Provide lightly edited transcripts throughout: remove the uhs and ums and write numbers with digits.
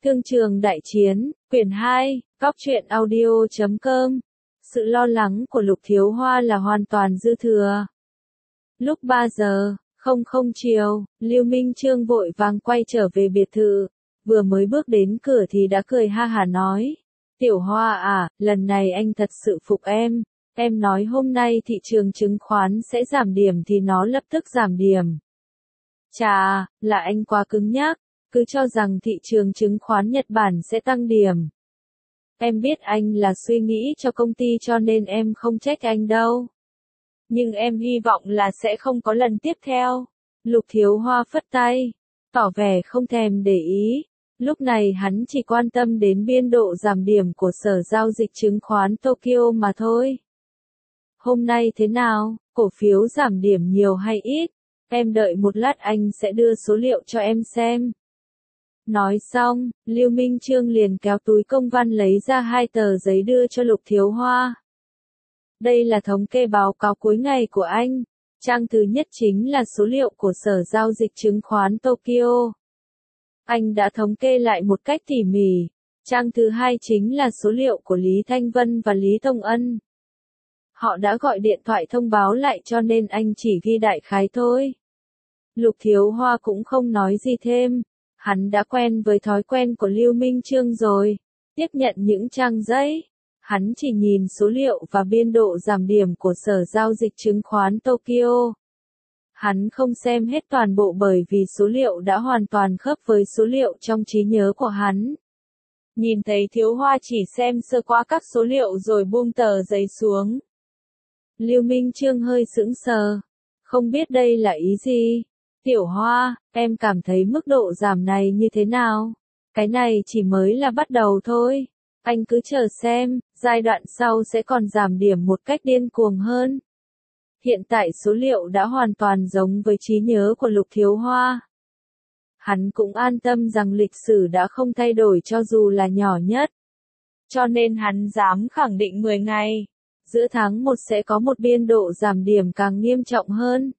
Thương trường đại chiến, quyển 2, góc truyện audio.com. Sự lo lắng của Lục Thiếu Hoa là hoàn toàn dư thừa. Lúc 3 giờ, 00 chiều, Lưu Minh Chương vội vàng quay trở về biệt thự. Vừa mới bước đến cửa thì đã cười ha hả nói. Tiểu Hoa à, lần này anh thật sự phục em. Em nói hôm nay thị trường chứng khoán sẽ giảm điểm thì nó lập tức giảm điểm. Chà, là anh quá cứng nhắc, cứ cho rằng thị trường chứng khoán Nhật Bản sẽ tăng điểm. Em biết anh là suy nghĩ cho công ty cho nên em không trách anh đâu. Nhưng em hy vọng là sẽ không có lần tiếp theo. Lục Thiếu Hoa phất tay, tỏ vẻ không thèm để ý. Lúc này hắn chỉ quan tâm đến biên độ giảm điểm của Sở Giao dịch Chứng khoán Tokyo mà thôi. Hôm nay thế nào, cổ phiếu giảm điểm nhiều hay ít? Em đợi một lát anh sẽ đưa số liệu cho em xem. Nói xong, Lưu Minh Chương liền kéo túi công văn lấy ra 2 tờ giấy đưa cho Lục Thiếu Hoa. Đây là thống kê báo cáo cuối ngày của anh. Trang thứ nhất chính là số liệu của Sở Giao dịch Chứng khoán Tokyo. Anh đã thống kê lại một cách tỉ mỉ. Trang thứ hai chính là số liệu của Lý Thanh Vân và Lý Tông Ân. Họ đã gọi điện thoại thông báo lại cho nên anh chỉ ghi đại khái thôi. Lục Thiếu Hoa cũng không nói gì thêm. Hắn đã quen với thói quen của Lưu Minh Chương rồi. Tiếp nhận những trang giấy. Hắn chỉ nhìn số liệu và biên độ giảm điểm của Sở Giao dịch Chứng khoán Tokyo. Hắn không xem hết toàn bộ bởi vì số liệu đã hoàn toàn khớp với số liệu trong trí nhớ của hắn. Nhìn thấy Thiếu Hoa chỉ xem sơ qua các số liệu rồi buông tờ giấy xuống. Lưu Minh Chương hơi sững sờ. Không biết đây là ý gì? Tiểu Hoa, em cảm thấy mức độ giảm này như thế nào? Cái này chỉ mới là bắt đầu thôi. Anh cứ chờ xem, giai đoạn sau sẽ còn giảm điểm một cách điên cuồng hơn. Hiện tại số liệu đã hoàn toàn giống với trí nhớ của Lục Thiếu Hoa. Hắn cũng an tâm rằng lịch sử đã không thay đổi cho dù là nhỏ nhất. Cho nên hắn dám khẳng định 10 ngày. Giữa tháng 1 sẽ có một biên độ giảm điểm càng nghiêm trọng hơn.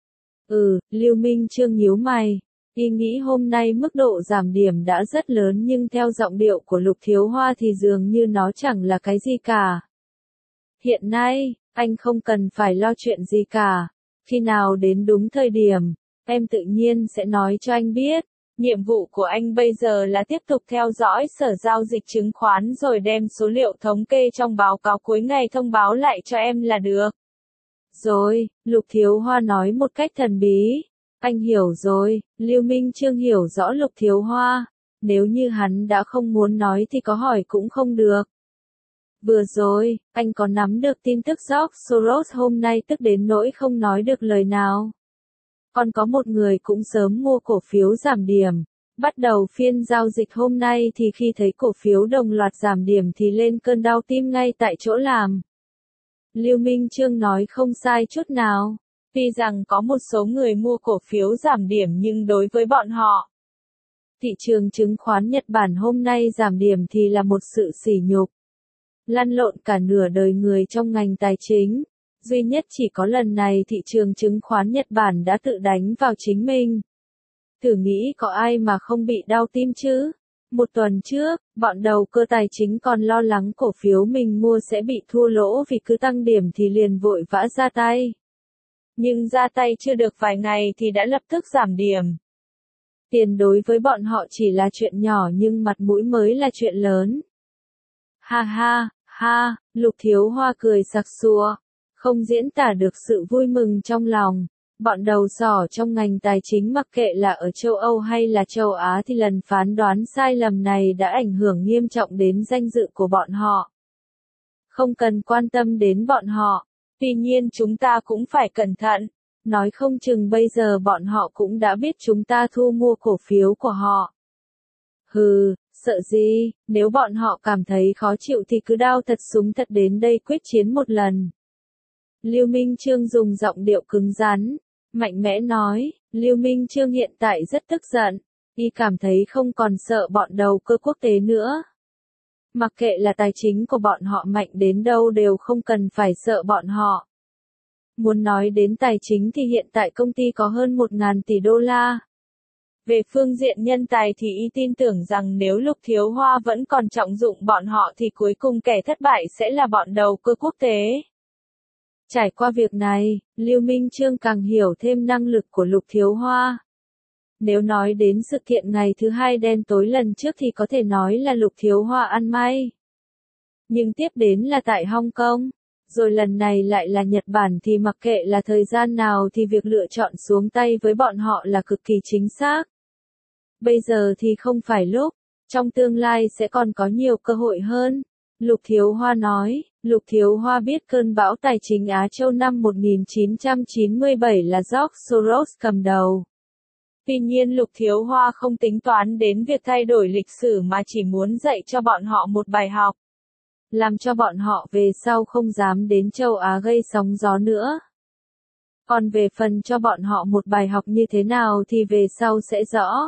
Lưu Minh Chương nhíu mày. Y nghĩ hôm nay mức độ giảm điểm đã rất lớn nhưng theo giọng điệu của Lục Thiếu Hoa thì dường như nó chẳng là cái gì cả. Hiện nay, anh không cần phải lo chuyện gì cả. Khi nào đến đúng thời điểm, em tự nhiên sẽ nói cho anh biết. Nhiệm vụ của anh bây giờ là tiếp tục theo dõi Sở Giao dịch Chứng khoán rồi đem số liệu thống kê trong báo cáo cuối ngày thông báo lại cho em là được. Rồi, Lục Thiếu Hoa nói một cách thần bí. Anh hiểu rồi, Lưu Minh Chương hiểu rõ Lục Thiếu Hoa. Nếu như hắn đã không muốn nói thì có hỏi cũng không được. Vừa rồi, anh có nắm được tin tức George Soros hôm nay tức đến nỗi không nói được lời nào. Còn có một người cũng sớm mua cổ phiếu giảm điểm. Bắt đầu phiên giao dịch hôm nay thì khi thấy cổ phiếu đồng loạt giảm điểm thì lên cơn đau tim ngay tại chỗ làm. Lưu Minh Chương nói không sai chút nào. Tuy rằng có một số người mua cổ phiếu giảm điểm nhưng đối với bọn họ, thị trường chứng khoán Nhật Bản hôm nay giảm điểm thì là một sự sỉ nhục. Lăn lộn cả nửa đời người trong ngành tài chính. Duy nhất chỉ có lần này thị trường chứng khoán Nhật Bản đã tự đánh vào chính mình. Thử nghĩ có ai mà không bị đau tim chứ? Một tuần trước, bọn đầu cơ tài chính còn lo lắng cổ phiếu mình mua sẽ bị thua lỗ vì cứ tăng điểm thì liền vội vã ra tay. Nhưng ra tay chưa được vài ngày thì đã lập tức giảm điểm. Tiền đối với bọn họ chỉ là chuyện nhỏ nhưng mặt mũi mới là chuyện lớn. Ha ha, ha, Lục Thiếu Hoa cười sặc sụa. Không diễn tả được sự vui mừng trong lòng. Bọn đầu sỏ trong ngành tài chính mặc kệ là ở châu Âu hay là châu Á thì lần phán đoán sai lầm này đã ảnh hưởng nghiêm trọng đến danh dự của bọn họ. Không cần quan tâm đến bọn họ. Tuy nhiên chúng ta cũng phải cẩn thận. Nói không chừng bây giờ bọn họ cũng đã biết chúng ta thu mua cổ phiếu của họ. Hừ, sợ gì, nếu bọn họ cảm thấy khó chịu thì cứ đao thật súng thật đến đây quyết chiến một lần. Lưu Minh Chương dùng giọng điệu cứng rắn, mạnh mẽ nói. Lưu Minh Chương hiện tại rất tức giận. Y cảm thấy không còn sợ bọn đầu cơ quốc tế nữa. Mặc kệ là tài chính của bọn họ mạnh đến đâu đều không cần phải sợ bọn họ. Muốn nói đến tài chính thì hiện tại công ty có hơn 1.000 tỷ đô la. Về phương diện nhân tài thì y tin tưởng rằng nếu Lục Thiếu Hoa vẫn còn trọng dụng bọn họ thì cuối cùng kẻ thất bại sẽ là bọn đầu cơ quốc tế. Trải qua việc này, Lưu Minh Chương càng hiểu thêm năng lực của Lục Thiếu Hoa. Nếu nói đến sự kiện ngày thứ hai đen tối lần trước thì có thể nói là Lục Thiếu Hoa ăn may. Nhưng tiếp đến là tại Hong Kong, rồi lần này lại là Nhật Bản thì mặc kệ là thời gian nào thì việc lựa chọn xuống tay với bọn họ là cực kỳ chính xác. Bây giờ thì không phải lúc, trong tương lai sẽ còn có nhiều cơ hội hơn. Lục Thiếu Hoa nói, Lục Thiếu Hoa biết cơn bão tài chính Á Châu năm 1997 là George Soros cầm đầu. Tuy nhiên Lục Thiếu Hoa không tính toán đến việc thay đổi lịch sử mà chỉ muốn dạy cho bọn họ một bài học. Làm cho bọn họ về sau không dám đến châu Á gây sóng gió nữa. Còn về phần cho bọn họ một bài học như thế nào thì về sau sẽ rõ.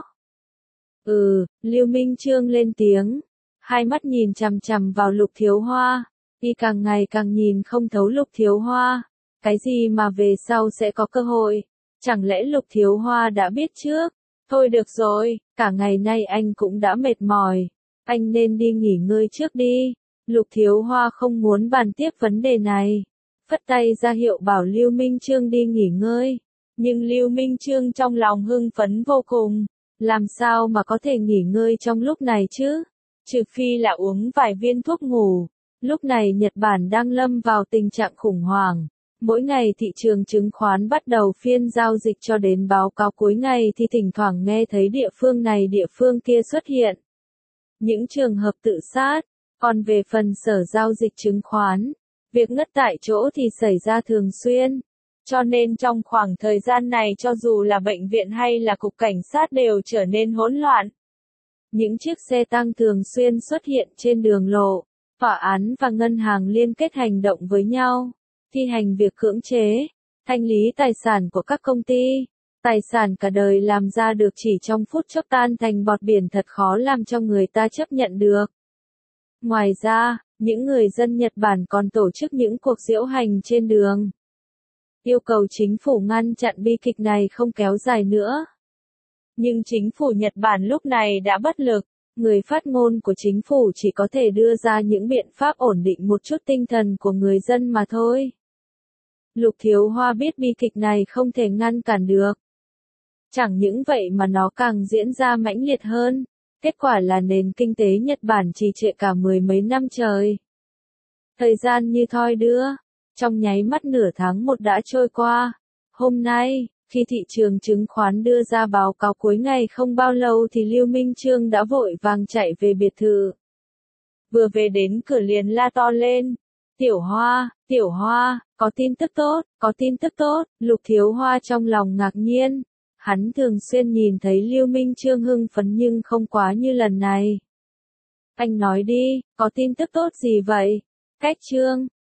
Lưu Minh Chương lên tiếng. Hai mắt nhìn chằm chằm vào Lục Thiếu Hoa. Y càng ngày càng nhìn không thấu Lục Thiếu Hoa. Cái gì mà về sau sẽ có cơ hội? Chẳng lẽ Lục Thiếu Hoa đã biết trước? Thôi được rồi, cả ngày nay anh cũng đã mệt mỏi. Anh nên đi nghỉ ngơi trước đi. Lục Thiếu Hoa không muốn bàn tiếp vấn đề này. Phất tay ra hiệu bảo Lưu Minh Chương đi nghỉ ngơi. Nhưng Lưu Minh Chương trong lòng hưng phấn vô cùng. Làm sao mà có thể nghỉ ngơi trong lúc này chứ? Trừ phi là uống vài viên thuốc ngủ. Lúc này Nhật Bản đang lâm vào tình trạng khủng hoảng. Mỗi ngày thị trường chứng khoán bắt đầu phiên giao dịch cho đến báo cáo cuối ngày thì thỉnh thoảng nghe thấy địa phương này địa phương kia xuất hiện. Những trường hợp tự sát. Còn về phần sở giao dịch chứng khoán, việc ngất tại chỗ thì xảy ra thường xuyên. Cho nên trong khoảng thời gian này cho dù là bệnh viện hay là cục cảnh sát đều trở nên hỗn loạn. Những chiếc xe tăng thường xuyên xuất hiện trên đường lộ, tòa án và ngân hàng liên kết hành động với nhau, thi hành việc cưỡng chế, thanh lý tài sản của các công ty. Tài sản cả đời làm ra được chỉ trong phút chốc tan thành bọt biển thật khó làm cho người ta chấp nhận được. Ngoài ra, những người dân Nhật Bản còn tổ chức những cuộc diễu hành trên đường. Yêu cầu chính phủ ngăn chặn bi kịch này không kéo dài nữa. Nhưng chính phủ Nhật Bản lúc này đã bất lực. Người phát ngôn của chính phủ chỉ có thể đưa ra những biện pháp ổn định một chút tinh thần của người dân mà thôi. Lục Thiếu Hoa biết bi kịch này không thể ngăn cản được. Chẳng những vậy mà nó càng diễn ra mãnh liệt hơn. Kết quả là nền kinh tế Nhật Bản trì trệ cả mười mấy năm trời. Thời gian như thoi đưa. Trong nháy mắt nửa tháng một đã trôi qua. Hôm nay, khi thị trường chứng khoán đưa ra báo cáo cuối ngày không bao lâu thì Lưu Minh Chương đã vội vàng chạy về biệt thự. Vừa về đến cửa liền la to lên. Tiểu Hoa, có tin tức tốt, có tin tức tốt. Lục Thiếu Hoa trong lòng ngạc nhiên. Hắn thường xuyên nhìn thấy Lưu Minh Chương hưng phấn nhưng không quá như lần này. Anh nói đi, có tin tức tốt gì vậy? Cách Chương,